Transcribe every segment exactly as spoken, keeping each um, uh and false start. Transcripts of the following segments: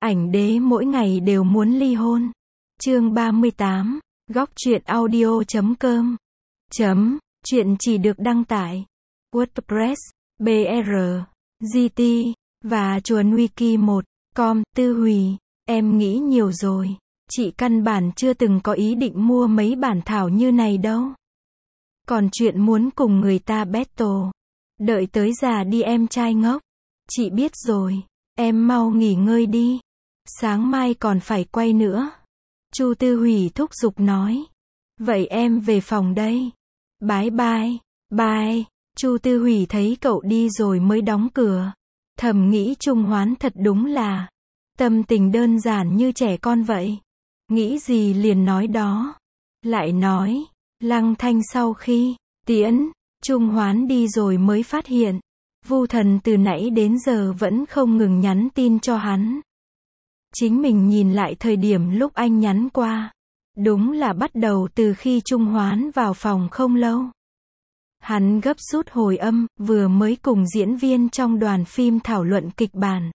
Ảnh đế mỗi ngày đều muốn ly hôn. Chương ba mươi tám, góc truyện audio chấm com. Chấm, chuyện chỉ được đăng tải WordPress, bê rờ, giê tê, và chuồn wiki một com. Tư Hùy, em nghĩ nhiều rồi. Chị căn bản chưa từng có ý định mua mấy bản thảo như này đâu. Còn chuyện muốn cùng người ta battle. Đợi tới già đi em trai ngốc. Chị biết rồi, em mau nghỉ ngơi đi. Sáng mai còn phải quay nữa. Chu Tư Hùy thúc giục nói. Vậy em về phòng đây. Bye bye, bye. Chu Tư Hùy thấy cậu đi rồi mới đóng cửa. Thầm nghĩ Trung Hoán thật đúng là tâm tình đơn giản như trẻ con vậy. Nghĩ gì liền nói đó. Lại nói, Lăng Thanh sau khi tiễn Trung Hoán đi rồi mới phát hiện, Vu Thần từ nãy đến giờ vẫn không ngừng nhắn tin cho hắn. Chính mình nhìn lại thời điểm lúc anh nhắn qua, đúng là bắt đầu từ khi Trung Hoán vào phòng không lâu. Hắn gấp rút hồi âm, vừa mới cùng diễn viên trong đoàn phim thảo luận kịch bản.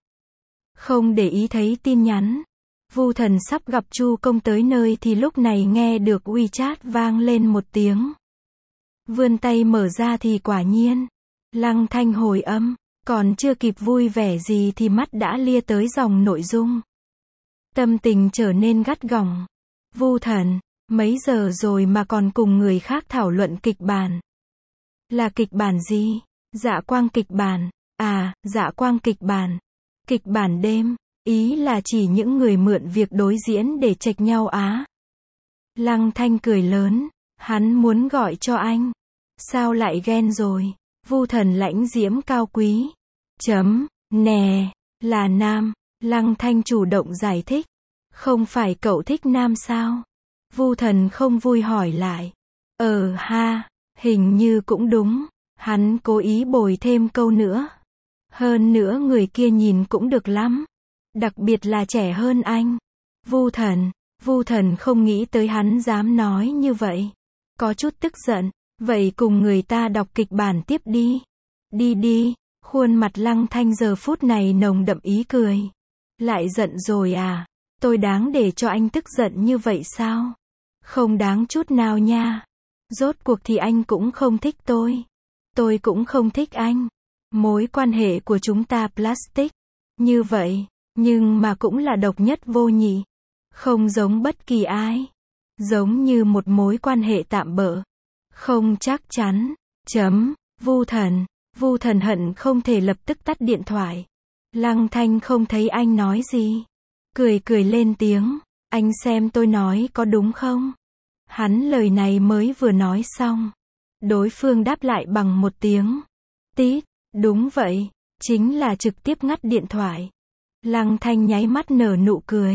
Không để ý thấy tin nhắn. Vu Thần sắp gặp Chu Công tới nơi thì lúc này nghe được WeChat vang lên một tiếng. Vươn tay mở ra thì quả nhiên, Lăng Thanh hồi âm, còn chưa kịp vui vẻ gì thì mắt đã lia tới dòng nội dung. Tâm tình trở nên gắt gỏng. Vu Thần, mấy giờ rồi mà còn cùng người khác thảo luận kịch bản? Là kịch bản gì? Dạ quang kịch bản. À, dạ quang kịch bản. Kịch bản đêm. Ý là chỉ những người mượn việc đối diễn để chệch nhau á. Lăng Thanh cười lớn. Hắn muốn gọi cho anh. Sao lại ghen rồi? Vu Thần lãnh diễm cao quý. Chấm, nè, là nam. Lăng Thanh chủ động giải thích. Không phải cậu thích nam sao? Vu Thần không vui hỏi lại. Ờ ha, hình như cũng đúng. Hắn cố ý bồi thêm câu nữa. Hơn nữa người kia nhìn cũng được lắm. Đặc biệt là trẻ hơn anh. Vu Thần, Vu Thần không nghĩ tới hắn dám nói như vậy. Có chút tức giận. Vậy cùng người ta đọc kịch bản tiếp đi. Đi đi. Khuôn mặt Lăng Thanh giờ phút này nồng đậm ý cười. Lại giận rồi à? Tôi đáng để cho anh tức giận như vậy sao? Không đáng chút nào nha. Rốt cuộc thì anh cũng không thích tôi. Tôi cũng không thích anh. Mối quan hệ của chúng ta plastic. Như vậy, nhưng mà cũng là độc nhất vô nhị. Không giống bất kỳ ai. Giống như một mối quan hệ tạm bợ. Không chắc chắn. Chấm, Vu Thần. Vu Thần hận không thể lập tức tắt điện thoại. Lăng Thanh không thấy anh nói gì. Cười cười lên tiếng. Anh xem tôi nói có đúng không? Hắn lời này mới vừa nói xong. Đối phương đáp lại bằng một tiếng. Tít, đúng vậy. Chính là trực tiếp ngắt điện thoại. Lăng Thanh nháy mắt nở nụ cười.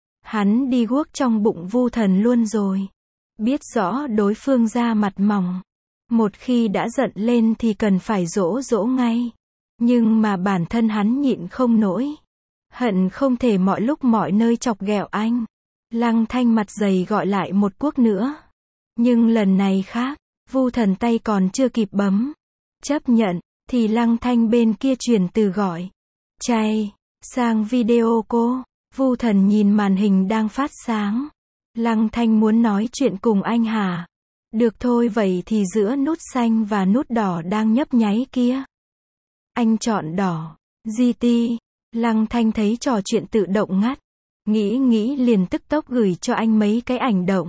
Hắn đi guốc trong bụng Vu Thần luôn rồi. Biết rõ đối phương da mặt mỏng. Một khi đã giận lên thì cần phải dỗ dỗ ngay. Nhưng mà bản thân hắn nhịn không nổi. Hận không thể mọi lúc mọi nơi chọc ghẹo anh. Lăng Thanh mặt dày gọi lại một cuốc nữa. Nhưng lần này khác. Vu Thần tay còn chưa kịp bấm chấp nhận, thì Lăng Thanh bên kia truyền từ gọi chay sang video cô. Vu Thần nhìn màn hình đang phát sáng. Lăng Thanh muốn nói chuyện cùng anh hả? Được thôi, vậy thì giữa nút xanh và nút đỏ đang nhấp nháy kia. Anh chọn đỏ. giê tê. Lăng Thanh thấy trò chuyện tự động ngắt. Nghĩ nghĩ liền tức tốc gửi cho anh mấy cái ảnh động.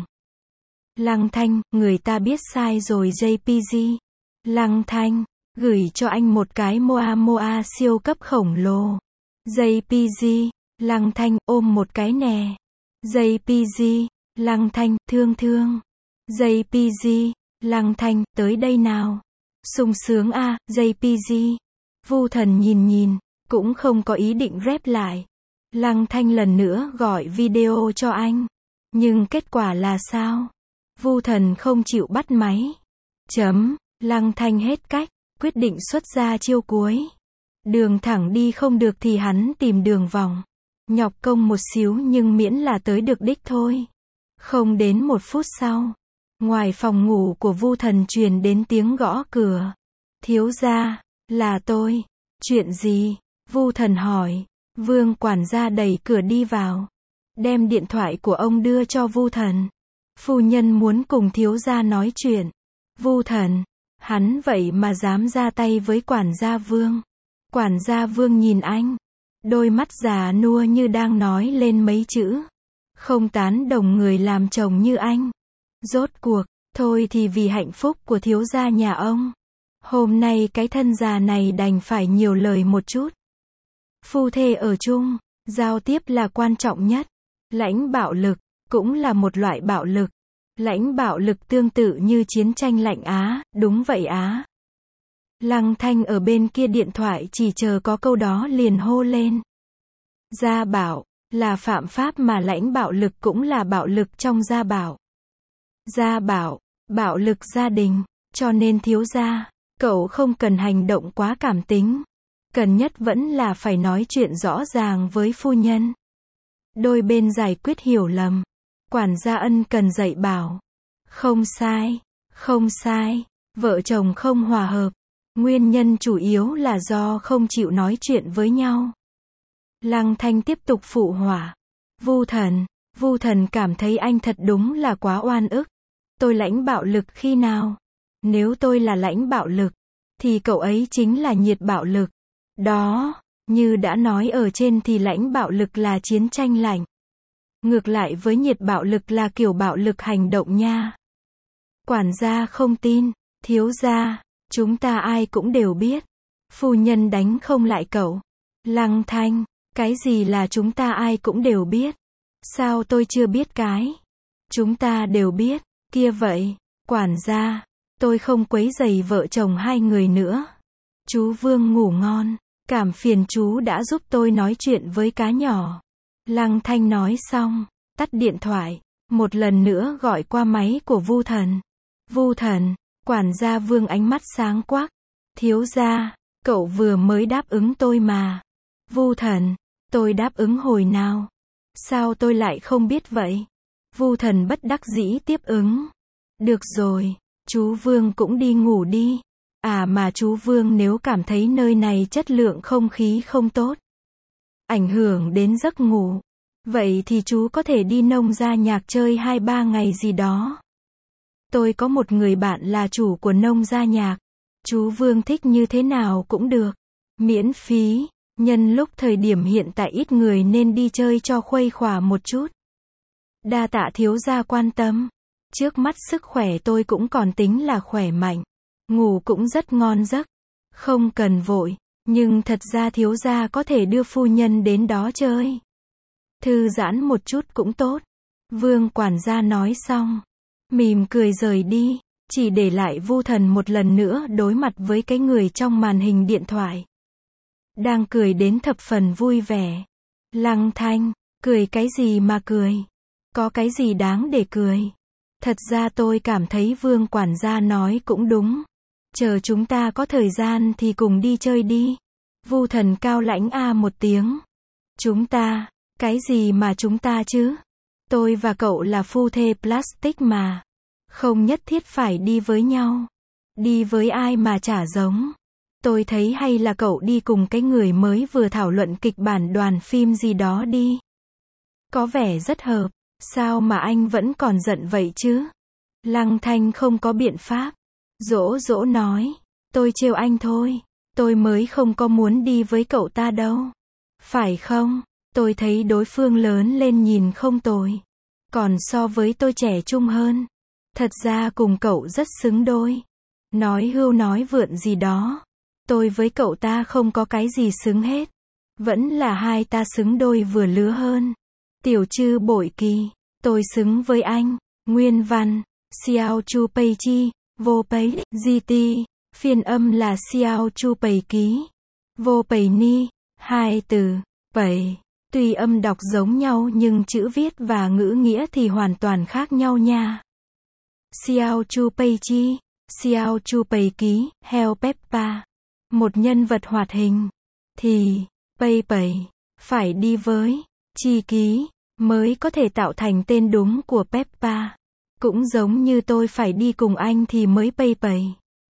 Lăng Thanh, người ta biết sai rồi jê pê giê. Lăng Thanh, gửi cho anh một cái moa moa siêu cấp khổng lồ. jê pê giê. Lăng Thanh, ôm một cái nè. jê pê giê. Lăng Thanh, thương thương. jê pê giê. Lăng Thanh, tới đây nào. Sung sướng a, jê pê giê. Vu Thần nhìn nhìn, cũng không có ý định rep lại. Lăng Thanh lần nữa gọi video cho anh. Nhưng kết quả là sao? Vu Thần không chịu bắt máy. Chấm, Lăng Thanh hết cách, quyết định xuất ra chiêu cuối. Đường thẳng đi không được thì hắn tìm đường vòng. Nhọc công một xíu nhưng miễn là tới được đích thôi. Không đến một phút sau, ngoài phòng ngủ của Vu Thần truyền đến tiếng gõ cửa. Thiếu gia, là tôi. Chuyện gì? Vu Thần hỏi. Vương quản gia đẩy cửa đi vào, đem điện thoại của ông đưa cho Vu Thần. Phu nhân muốn cùng thiếu gia nói chuyện. Vu Thần, hắn vậy mà dám ra tay với quản gia Vương. Quản gia Vương nhìn anh, đôi mắt già nua như đang nói lên mấy chữ. Không tán đồng người làm chồng như anh. Rốt cuộc, thôi thì vì hạnh phúc của thiếu gia nhà ông. Hôm nay cái thân già này đành phải nhiều lời một chút. Phu thê ở chung, giao tiếp là quan trọng nhất. Lãnh bạo lực, cũng là một loại bạo lực. Lãnh bạo lực tương tự như chiến tranh lạnh Á, đúng vậy Á. Lăng Thanh ở bên kia điện thoại chỉ chờ có câu đó liền hô lên. Gia bảo, là phạm pháp mà lãnh bạo lực cũng là bạo lực trong gia bảo. Gia bảo, bạo lực gia đình, cho nên thiếu gia, cậu không cần hành động quá cảm tính. Cần nhất vẫn là phải nói chuyện rõ ràng với phu nhân. Đôi bên giải quyết hiểu lầm. Quản gia ân cần dạy bảo. Không sai, không sai, vợ chồng không hòa hợp. Nguyên nhân chủ yếu là do không chịu nói chuyện với nhau. Lăng Thanh tiếp tục phụ họa. Vu Thần, Vu Thần cảm thấy anh thật đúng là quá oan ức. Tôi lãnh bạo lực khi nào? Nếu tôi là lãnh bạo lực, thì cậu ấy chính là nhiệt bạo lực. Đó, như đã nói ở trên thì lãnh bạo lực là chiến tranh lạnh. Ngược lại với nhiệt bạo lực là kiểu bạo lực hành động nha. Quản gia không tin, thiếu gia, chúng ta ai cũng đều biết. Phu nhân đánh không lại cậu. Lăng Thanh, cái gì là chúng ta ai cũng đều biết? Sao tôi chưa biết cái? Chúng ta đều biết, kia vậy, quản gia, tôi không quấy rầy vợ chồng hai người nữa. Chú Vương ngủ ngon, cảm phiền chú đã giúp tôi nói chuyện với cá nhỏ. Lăng Thanh nói xong, tắt điện thoại, một lần nữa gọi qua máy của Vu Thần. Vu Thần, quản gia Vương ánh mắt sáng quắc. Thiếu gia, cậu vừa mới đáp ứng tôi mà. Vu Thần, tôi đáp ứng hồi nào? Sao tôi lại không biết vậy? Vu Thần bất đắc dĩ tiếp ứng. Được rồi, chú Vương cũng đi ngủ đi. À mà chú Vương nếu cảm thấy nơi này chất lượng không khí không tốt, ảnh hưởng đến giấc ngủ, vậy thì chú có thể đi nông gia nhạc chơi hai ba ngày gì đó. Tôi có một người bạn là chủ của nông gia nhạc. Chú Vương thích như thế nào cũng được. Miễn phí, nhân lúc thời điểm hiện tại ít người nên đi chơi cho khuây khỏa một chút. Đa tạ thiếu gia quan tâm. Trước mắt sức khỏe tôi cũng còn tính là khỏe mạnh. Ngủ cũng rất ngon giấc. Không cần vội, nhưng thật ra thiếu gia có thể đưa phu nhân đến đó chơi. Thư giãn một chút cũng tốt. Vương quản gia nói xong, mỉm cười rời đi, chỉ để lại Vu Thần một lần nữa đối mặt với cái người trong màn hình điện thoại. Đang cười đến thập phần vui vẻ. Lăng Thanh, cười cái gì mà cười? Có cái gì đáng để cười? Thật ra tôi cảm thấy Vương quản gia nói cũng đúng. Chờ chúng ta có thời gian thì cùng đi chơi đi. Vu Thần cao lãnh a một tiếng. Chúng ta, cái gì mà chúng ta chứ? Tôi và cậu là phu thê plastic mà. Không nhất thiết phải đi với nhau. Đi với ai mà chả giống. Tôi thấy hay là cậu đi cùng cái người mới vừa thảo luận kịch bản đoàn phim gì đó đi. Có vẻ rất hợp. Sao mà anh vẫn còn giận vậy chứ? Lăng Thanh không có biện pháp. Dỗ dỗ nói. Tôi trêu anh thôi. Tôi mới không có muốn đi với cậu ta đâu. Phải không? Tôi thấy đối phương lớn lên nhìn không tồi. Còn so với tôi trẻ trung hơn. Thật ra cùng cậu rất xứng đôi. Nói hưu nói vượn gì đó. Tôi với cậu ta không có cái gì xứng hết. Vẫn là hai ta xứng đôi vừa lứa hơn. Tiểu Trư bội kỳ. Tôi xứng với anh. Nguyên văn. Xiao Chu Pei Chi. Vô Pei. giê tê. Phiên âm là Xiao Chu Pei Ký. Vô Pei Ni. Hai từ. Pei. Tuy âm đọc giống nhau nhưng chữ viết và ngữ nghĩa thì hoàn toàn khác nhau nha. Xiao Chu Pei Chi. Xiao Chu Pei Ký. Heo Peppa. Một nhân vật hoạt hình. Thì, Pei Pei. Phải đi với. Chi Ký. Mới có thể tạo thành tên đúng của Peppa. Cũng giống như tôi phải đi cùng anh thì mới Pei Pei.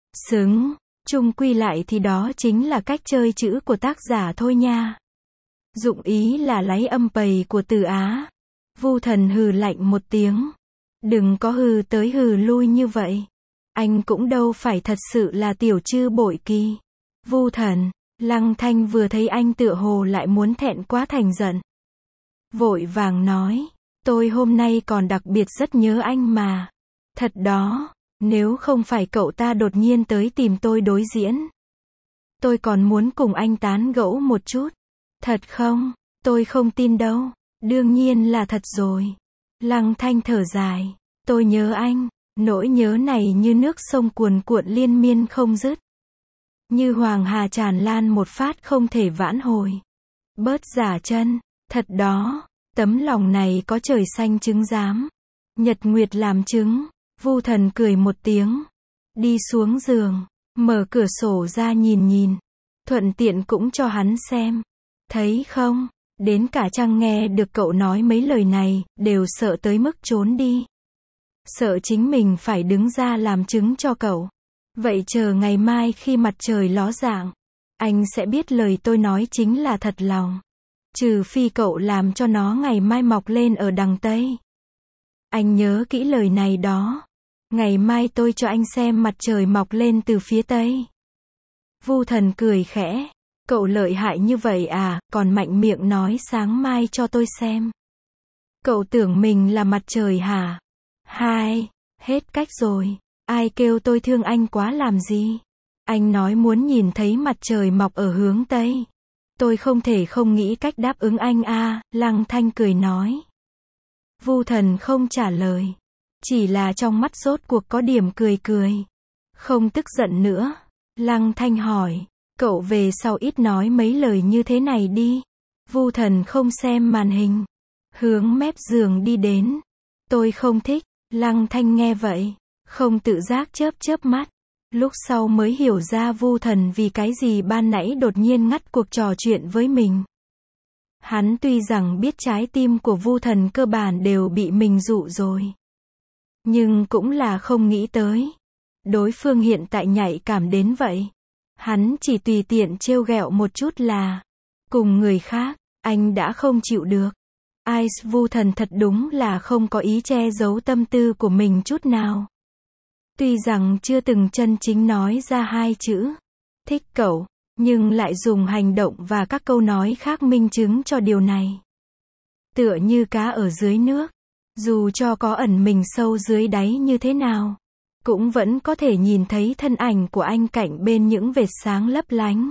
Xứng. Chung quy lại thì đó chính là cách chơi chữ của tác giả thôi nha. Dụng ý là lấy âm pầy của Từ Á. Vu Thần hừ lạnh một tiếng. Đừng có hừ tới hừ lui như vậy. Anh cũng đâu phải thật sự là tiểu trư bội kỳ. Vu Thần, Lăng Thanh vừa thấy anh tựa hồ lại muốn thẹn quá thành giận. Vội vàng nói, tôi hôm nay còn đặc biệt rất nhớ anh mà. Thật đó, nếu không phải cậu ta đột nhiên tới tìm tôi đối diễn. Tôi còn muốn cùng anh tán gẫu một chút. Thật không? Tôi không tin đâu. Đương nhiên là thật rồi. Lăng Thanh thở dài. Tôi nhớ anh. Nỗi nhớ này như nước sông cuồn cuộn liên miên không dứt. Như hoàng hà tràn lan một phát không thể vãn hồi. Bớt giả chân. Thật đó. Tấm lòng này có trời xanh chứng giám. Nhật nguyệt làm chứng. Vu Thần cười một tiếng. Đi xuống giường. Mở cửa sổ ra nhìn nhìn. Thuận tiện cũng cho hắn xem. Thấy không? Đến cả Trăng nghe được cậu nói mấy lời này, đều sợ tới mức trốn đi. Sợ chính mình phải đứng ra làm chứng cho cậu. Vậy chờ ngày mai khi mặt trời ló dạng, anh sẽ biết lời tôi nói chính là thật lòng. Trừ phi cậu làm cho nó ngày mai mọc lên ở đằng Tây. Anh nhớ kỹ lời này đó. Ngày mai tôi cho anh xem mặt trời mọc lên từ phía Tây. Vu Thần cười khẽ. Cậu lợi hại như vậy à, còn mạnh miệng nói sáng mai cho tôi xem. Cậu tưởng mình là mặt trời hả? Hai, hết cách rồi. Ai kêu tôi thương anh quá làm gì? Anh nói muốn nhìn thấy mặt trời mọc ở hướng Tây. Tôi không thể không nghĩ cách đáp ứng anh a, Lăng Thanh cười nói. Vu Thần không trả lời. Chỉ là trong mắt rốt cuộc có điểm cười cười. Không tức giận nữa. Lăng Thanh hỏi. Cậu về sau ít nói mấy lời như thế này đi. Vu Thần không xem màn hình. Hướng mép giường đi đến. Tôi không thích. Lăng Thanh nghe vậy. Không tự giác chớp chớp mắt. Lúc sau mới hiểu ra Vu Thần vì cái gì ban nãy đột nhiên ngắt cuộc trò chuyện với mình. Hắn tuy rằng biết trái tim của Vu Thần cơ bản đều bị mình dụ rồi. Nhưng cũng là không nghĩ tới. Đối phương hiện tại nhạy cảm đến vậy. Hắn chỉ tùy tiện trêu ghẹo một chút là. Cùng người khác, anh đã không chịu được. Ice Vu Thần thật đúng là không có ý che giấu tâm tư của mình chút nào. Tuy rằng chưa từng chân chính nói ra hai chữ. Thích cậu. Nhưng lại dùng hành động và các câu nói khác minh chứng cho điều này. Tựa như cá ở dưới nước. Dù cho có ẩn mình sâu dưới đáy như thế nào. Cũng vẫn có thể nhìn thấy thân ảnh của anh cạnh bên những vệt sáng lấp lánh.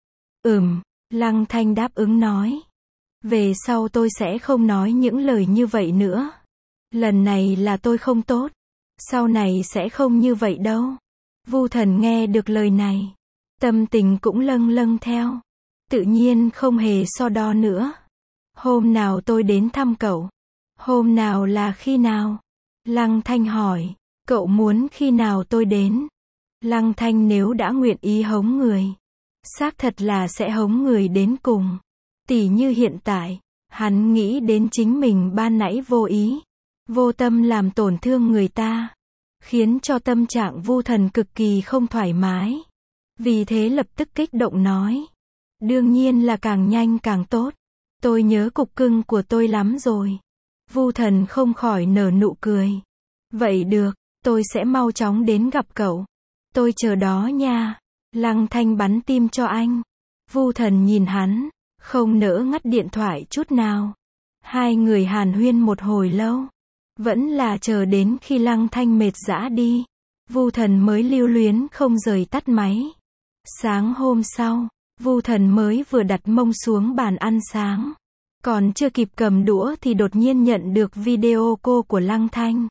Ừm, Lăng Thanh đáp ứng nói. Về sau tôi sẽ không nói những lời như vậy nữa. Lần này là tôi không tốt. Sau này sẽ không như vậy đâu. Vu Thần nghe được lời này. Tâm tình cũng lâng lâng theo. Tự nhiên không hề so đo nữa. Hôm nào tôi đến thăm cậu. Hôm nào là khi nào? Lăng Thanh hỏi. Cậu muốn khi nào tôi đến? Lăng Thanh nếu đã nguyện ý hống người. Xác thật là sẽ hống người đến cùng. Tỉ như hiện tại. Hắn nghĩ đến chính mình ban nãy vô ý. Vô tâm làm tổn thương người ta. Khiến cho tâm trạng Vu Thần cực kỳ không thoải mái. Vì thế lập tức kích động nói. Đương nhiên là càng nhanh càng tốt. Tôi nhớ cục cưng của tôi lắm rồi. Vu Thần không khỏi nở nụ cười. Vậy được, tôi sẽ mau chóng đến gặp cậu. Tôi chờ đó nha. Lăng Thanh bắn tim cho anh. Vu Thần nhìn hắn, không nỡ ngắt điện thoại chút nào. Hai người hàn huyên một hồi lâu. Vẫn là chờ đến khi Lăng Thanh mệt dã đi. Vu Thần mới lưu luyến không rời tắt máy. Sáng hôm sau, Vu Thần mới vừa đặt mông xuống bàn ăn sáng. Còn chưa kịp cầm đũa thì đột nhiên nhận được video call của Lăng Thanh.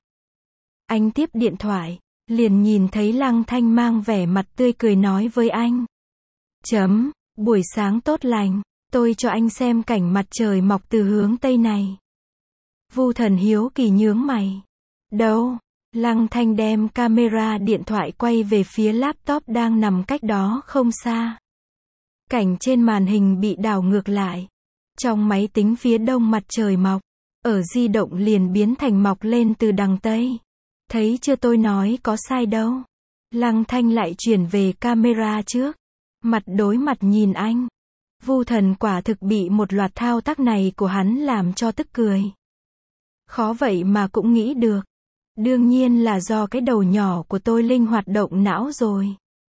Anh tiếp điện thoại, liền nhìn thấy Lăng Thanh mang vẻ mặt tươi cười nói với anh. Chấm, buổi sáng tốt lành, tôi cho anh xem cảnh mặt trời mọc từ hướng Tây này. Vu Thần hiếu kỳ nhướng mày. Đâu? Lăng Thanh đem camera điện thoại quay về phía laptop đang nằm cách đó không xa. Cảnh trên màn hình bị đảo ngược lại. Trong máy tính phía đông mặt trời mọc, ở di động liền biến thành mọc lên từ đằng Tây. Thấy chưa, tôi nói có sai đâu. Lăng Thanh lại chuyển về camera trước. Mặt đối mặt nhìn anh. Vu Thần quả thực bị một loạt thao tác này của hắn làm cho tức cười. Khó vậy mà cũng nghĩ được. Đương nhiên là do cái đầu nhỏ của tôi linh hoạt động não rồi.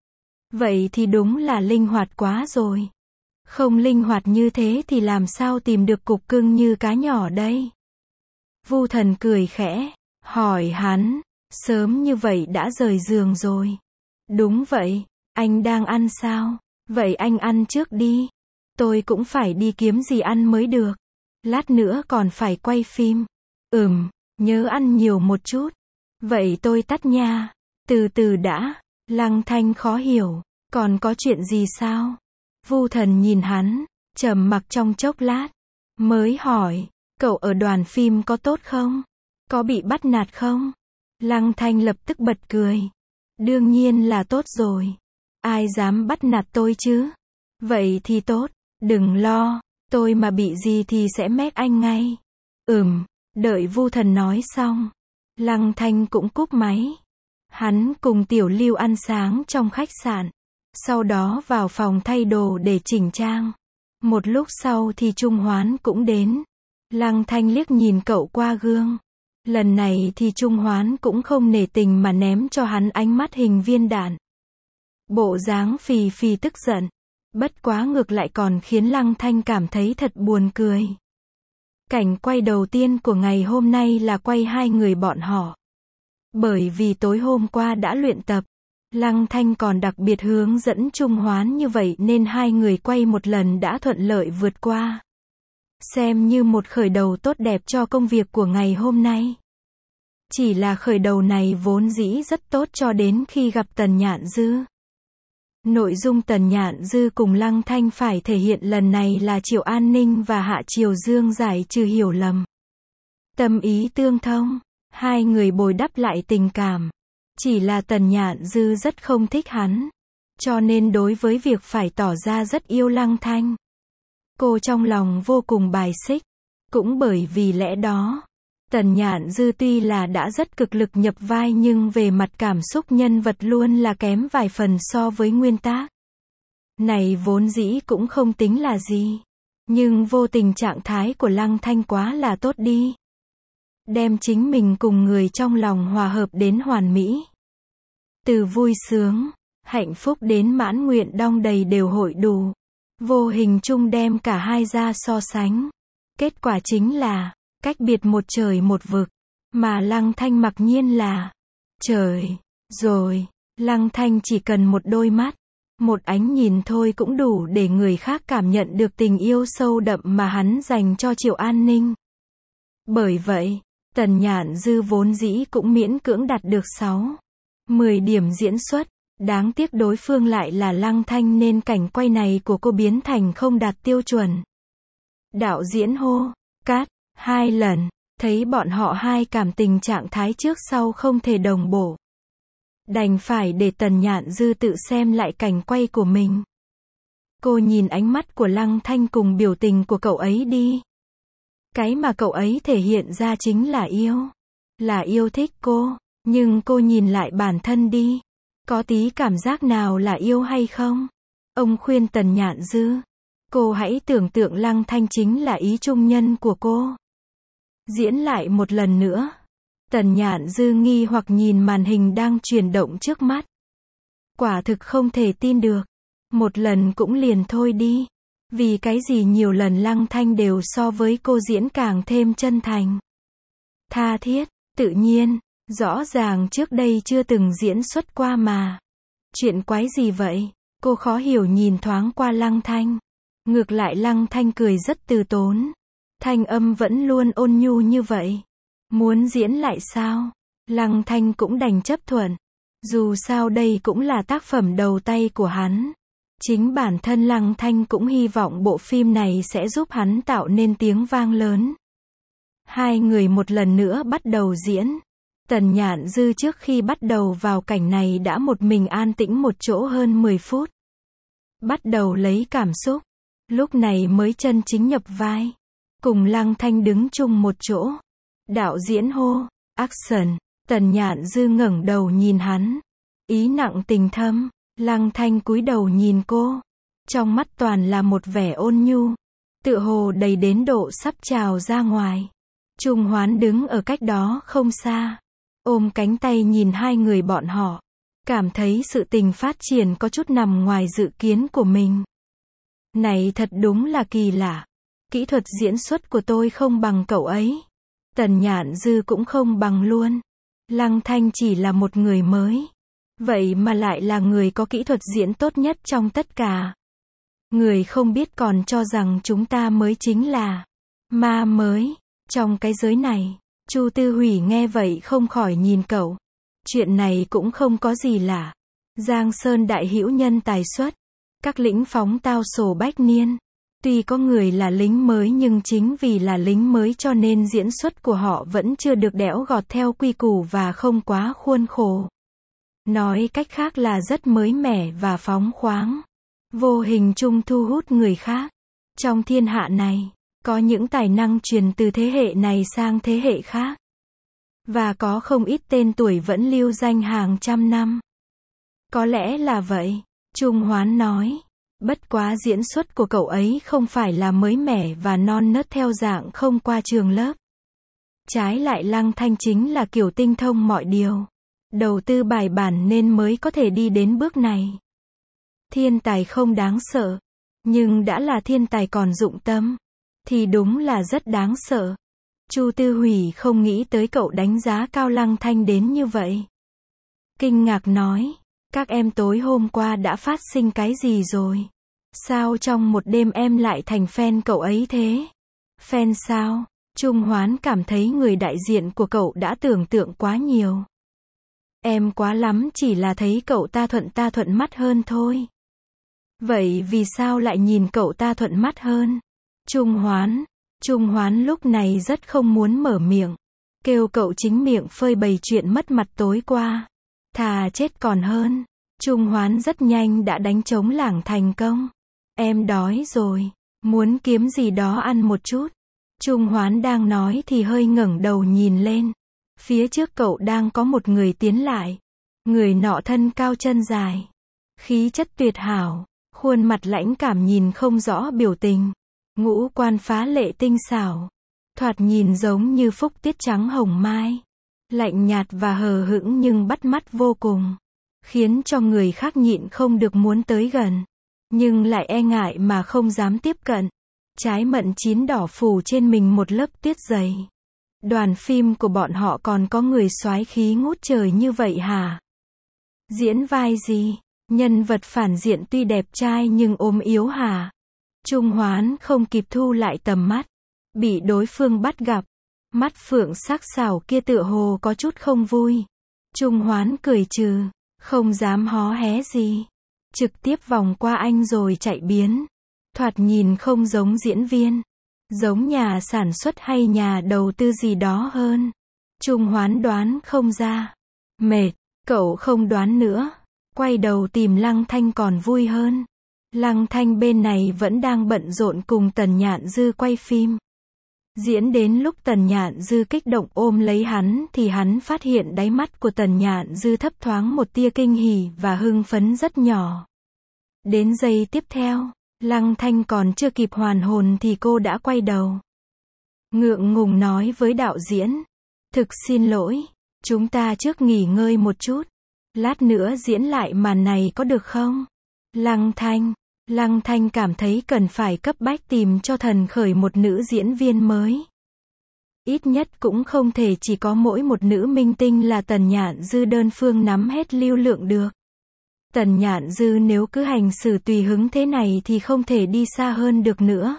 Vậy thì đúng là linh hoạt quá rồi. Không linh hoạt như thế thì làm sao tìm được cục cưng như cá nhỏ đây? Vu Thần cười khẽ, hỏi hắn, sớm như vậy đã rời giường rồi. Đúng vậy, anh đang ăn sao? Vậy anh ăn trước đi. Tôi cũng phải đi kiếm gì ăn mới được. Lát nữa còn phải quay phim. Ừm, nhớ ăn nhiều một chút. Vậy tôi tắt nha. Từ từ đã. Lăng Thanh khó hiểu. Còn có chuyện gì sao? Vu Thần nhìn hắn, trầm mặc trong chốc lát. Mới hỏi, cậu ở đoàn phim có tốt không? Có bị bắt nạt không? Lăng Thanh lập tức bật cười. Đương nhiên là tốt rồi. Ai dám bắt nạt tôi chứ? Vậy thì tốt, đừng lo, tôi mà bị gì thì sẽ mét anh ngay. Ừm, đợi Vu Thần nói xong. Lăng Thanh cũng cúp máy. Hắn cùng Tiểu Lưu ăn sáng trong khách sạn. Sau đó vào phòng thay đồ để chỉnh trang. Một lúc sau thì Trung Hoán cũng đến. Lăng Thanh liếc nhìn cậu qua gương. Lần này thì Trung Hoán cũng không nể tình mà ném cho hắn ánh mắt hình viên đạn. Bộ dáng phì phì tức giận. Bất quá ngược lại còn khiến Lăng Thanh cảm thấy thật buồn cười. Cảnh quay đầu tiên của ngày hôm nay là quay hai người bọn họ. Bởi vì tối hôm qua đã luyện tập, Lăng Thanh còn đặc biệt hướng dẫn Trung Hoán như vậy nên hai người quay một lần đã thuận lợi vượt qua. Xem như một khởi đầu tốt đẹp cho công việc của ngày hôm nay. Chỉ là khởi đầu này vốn dĩ rất tốt cho đến khi gặp Tần Nhạn Dư. Nội dung Tần Nhạn Dư cùng Lăng Thanh phải thể hiện lần này là Triệu An Ninh và Hạ Triều Dương giải trừ hiểu lầm. Tâm ý tương thông, hai người bồi đắp lại tình cảm. Chỉ là Tần Nhạn Dư rất không thích hắn. Cho nên đối với việc phải tỏ ra rất yêu Lăng Thanh, cô trong lòng vô cùng bài xích. Cũng bởi vì lẽ đó, Tần Nhạn Dư tuy là đã rất cực lực nhập vai nhưng về mặt cảm xúc nhân vật luôn là kém vài phần so với nguyên tác. Này vốn dĩ cũng không tính là gì. Nhưng vô tình trạng thái của Lăng Thanh quá là tốt đi. Đem chính mình cùng người trong lòng hòa hợp đến hoàn mỹ. Từ vui sướng, hạnh phúc đến mãn nguyện đong đầy đều hội đủ. Vô hình chung đem cả hai ra so sánh. Kết quả chính là cách biệt một trời một vực. Mà Lăng Thanh mặc nhiên là trời. Rồi, Lăng Thanh chỉ cần một đôi mắt, một ánh nhìn thôi cũng đủ để người khác cảm nhận được tình yêu sâu đậm mà hắn dành cho Triệu An Ninh. Bởi vậy, Tần Nhạn Dư vốn dĩ cũng miễn cưỡng đạt được sáu, mười điểm diễn xuất. Đáng tiếc đối phương lại là Lăng Thanh nên cảnh quay này của cô biến thành không đạt tiêu chuẩn. Đạo diễn hô, cắt, hai lần, thấy bọn họ hai cảm tình trạng thái trước sau không thể đồng bộ. Đành phải để Tần Nhạn Dư tự xem lại cảnh quay của mình. Cô nhìn ánh mắt của Lăng Thanh cùng biểu tình của cậu ấy đi. Cái mà cậu ấy thể hiện ra chính là yêu. Là yêu thích cô. Nhưng cô nhìn lại bản thân đi. Có tí cảm giác nào là yêu hay không? Ông khuyên Tần Nhạn Dư. Cô hãy tưởng tượng Lăng Thanh chính là ý trung nhân của cô. Diễn lại một lần nữa. Tần Nhạn Dư nghi hoặc nhìn màn hình đang chuyển động trước mắt. Quả thực không thể tin được. Một lần cũng liền thôi đi. Vì cái gì nhiều lần Lăng Thanh đều so với cô diễn càng thêm chân thành. Tha thiết, tự nhiên, rõ ràng trước đây chưa từng diễn xuất qua mà. Chuyện quái gì vậy? Cô khó hiểu nhìn thoáng qua Lăng Thanh. Ngược lại Lăng Thanh cười rất từ tốn. Thanh âm vẫn luôn ôn nhu như vậy. Muốn diễn lại sao? Lăng Thanh cũng đành chấp thuận. Dù sao đây cũng là tác phẩm đầu tay của hắn. Chính bản thân Lăng Thanh cũng hy vọng bộ phim này sẽ giúp hắn tạo nên tiếng vang lớn. Hai người một lần nữa bắt đầu diễn. Tần Nhạn Dư trước khi bắt đầu vào cảnh này đã một mình an tĩnh một chỗ hơn mười phút. Bắt đầu lấy cảm xúc. Lúc này mới chân chính nhập vai. Cùng Lăng Thanh đứng chung một chỗ. Đạo diễn hô, action. Tần Nhạn Dư ngẩng đầu nhìn hắn. Ý nặng tình thâm. Lăng Thanh cúi đầu nhìn cô. Trong mắt toàn là một vẻ ôn nhu, tựa hồ đầy đến độ sắp trào ra ngoài. Trung Hoán đứng ở cách đó không xa, ôm cánh tay nhìn hai người bọn họ, cảm thấy sự tình phát triển có chút nằm ngoài dự kiến của mình. Này thật đúng là kỳ lạ. Kỹ thuật diễn xuất của tôi không bằng cậu ấy. Tần Nhạn Dư cũng không bằng luôn. Lăng Thanh chỉ là một người mới. Vậy mà lại là người có kỹ thuật diễn tốt nhất trong tất cả. Người không biết còn cho rằng chúng ta mới chính là ma mới. Trong cái giới này, Chu Tư Hủy nghe vậy không khỏi nhìn cậu. Chuyện này cũng không có gì lạ. Giang Sơn đại hữu nhân tài xuất. Các lĩnh phóng tao sổ bách niên. Tuy có người là lính mới nhưng chính vì là lính mới cho nên diễn xuất của họ vẫn chưa được đẽo gọt theo quy củ và không quá khuôn khổ. Nói cách khác là rất mới mẻ và phóng khoáng. Vô hình chung thu hút người khác. Trong thiên hạ này, có những tài năng truyền từ thế hệ này sang thế hệ khác. Và có không ít tên tuổi vẫn lưu danh hàng trăm năm. Có lẽ là vậy, Trung Hoán nói. Bất quá diễn xuất của cậu ấy không phải là mới mẻ và non nớt theo dạng không qua trường lớp. Trái lại Lăng Thanh chính là kiểu tinh thông mọi điều. Đầu tư bài bản nên mới có thể đi đến bước này. Thiên tài không đáng sợ. Nhưng đã là thiên tài còn dụng tâm. Thì đúng là rất đáng sợ. Chu Tư Hủy không nghĩ tới cậu đánh giá cao Lăng Thanh đến như vậy. Kinh ngạc nói. Các em tối hôm qua đã phát sinh cái gì rồi? Sao trong một đêm em lại thành fan cậu ấy thế? Fan sao? Trung Hoán cảm thấy người đại diện của cậu đã tưởng tượng quá nhiều. Em quá lắm chỉ là thấy cậu ta thuận ta thuận mắt hơn thôi. Vậy vì sao lại nhìn cậu ta thuận mắt hơn? Trung Hoán. Trung Hoán lúc này rất không muốn mở miệng. Kêu cậu chính miệng phơi bày chuyện mất mặt tối qua. Thà chết còn hơn. Trung Hoán rất nhanh đã đánh trống lảng thành công. Em đói rồi. Muốn kiếm gì đó ăn một chút. Trung Hoán đang nói thì hơi ngẩng đầu nhìn lên. Phía trước cậu đang có một người tiến lại. Người nọ thân cao chân dài. Khí chất tuyệt hảo. Khuôn mặt lãnh cảm nhìn không rõ biểu tình. Ngũ quan phá lệ tinh xảo. Thoạt nhìn giống như phúc tiết trắng hồng mai. Lạnh nhạt và hờ hững nhưng bắt mắt vô cùng. Khiến cho người khác nhịn không được muốn tới gần. Nhưng lại e ngại mà không dám tiếp cận. Trái mận chín đỏ phủ trên mình một lớp tuyết dày. Đoàn phim của bọn họ còn có người soái khí ngút trời như vậy hả? Diễn vai gì? Nhân vật phản diện tuy đẹp trai nhưng ốm yếu hả? Trung Hoán không kịp thu lại tầm mắt. Bị đối phương bắt gặp. Mắt phượng sắc sảo kia tựa hồ có chút không vui. Trung Hoán cười trừ. Không dám hó hé gì. Trực tiếp vòng qua anh rồi chạy biến. Thoạt nhìn không giống diễn viên. Giống nhà sản xuất hay nhà đầu tư gì đó hơn. Trung Hoán đoán không ra. Mệt. Cậu không đoán nữa. Quay đầu tìm Lăng Thanh còn vui hơn. Lăng Thanh bên này vẫn đang bận rộn cùng Tần Nhạn Dư quay phim. Diễn đến lúc Tần Nhạn Dư kích động ôm lấy hắn thì hắn phát hiện đáy mắt của Tần Nhạn Dư thấp thoáng một tia kinh hỉ và hưng phấn rất nhỏ. Đến giây tiếp theo, Lăng Thanh còn chưa kịp hoàn hồn thì cô đã quay đầu. Ngượng ngùng nói với đạo diễn. Thực xin lỗi, chúng ta trước nghỉ ngơi một chút. Lát nữa diễn lại màn này có được không? Lăng Thanh. Lăng Thanh cảm thấy cần phải cấp bách tìm cho Thần Khởi một nữ diễn viên mới. Ít nhất cũng không thể chỉ có mỗi một nữ minh tinh là Tần Nhạn Dư đơn phương nắm hết lưu lượng được. Tần Nhạn Dư nếu cứ hành xử tùy hứng thế này thì không thể đi xa hơn được nữa.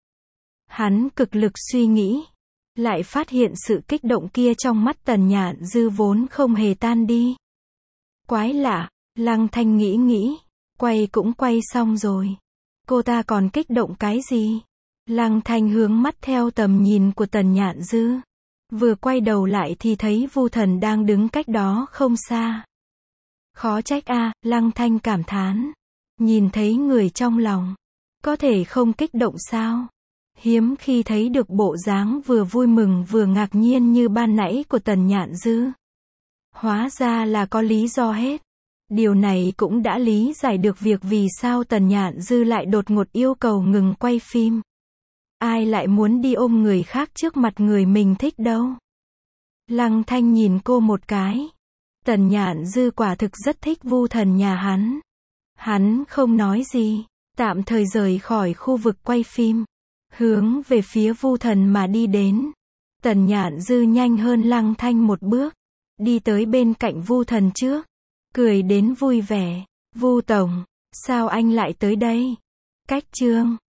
Hắn cực lực suy nghĩ. Lại phát hiện sự kích động kia trong mắt Tần Nhạn Dư vốn không hề tan đi. Quái lạ, Lăng Thanh nghĩ nghĩ. Quay cũng quay xong rồi. Cô ta còn kích động cái gì? Lăng Thanh hướng mắt theo tầm nhìn của Tần Nhạn Dư. Vừa quay đầu lại thì thấy Vu Thần đang đứng cách đó không xa. Khó trách a, Lăng Thanh cảm thán. Nhìn thấy người trong lòng. Có thể không kích động sao? Hiếm khi thấy được bộ dáng vừa vui mừng vừa ngạc nhiên như ban nãy của Tần Nhạn Dư. Hóa ra là có lý do hết. Điều này cũng đã lý giải được việc vì sao Tần Nhạn Dư lại đột ngột yêu cầu ngừng quay phim. Ai lại muốn đi ôm người khác trước mặt người mình thích đâu. Lăng Thanh nhìn cô một cái. Tần Nhạn Dư quả thực rất thích Vu Thần nhà hắn. Hắn không nói gì, tạm thời rời khỏi khu vực quay phim, hướng về phía Vu Thần mà đi đến. Tần Nhạn Dư nhanh hơn Lăng Thanh một bước, đi tới bên cạnh Vu Thần trước, cười đến vui vẻ. Vu Tổng, sao anh lại tới đây? Cách Trương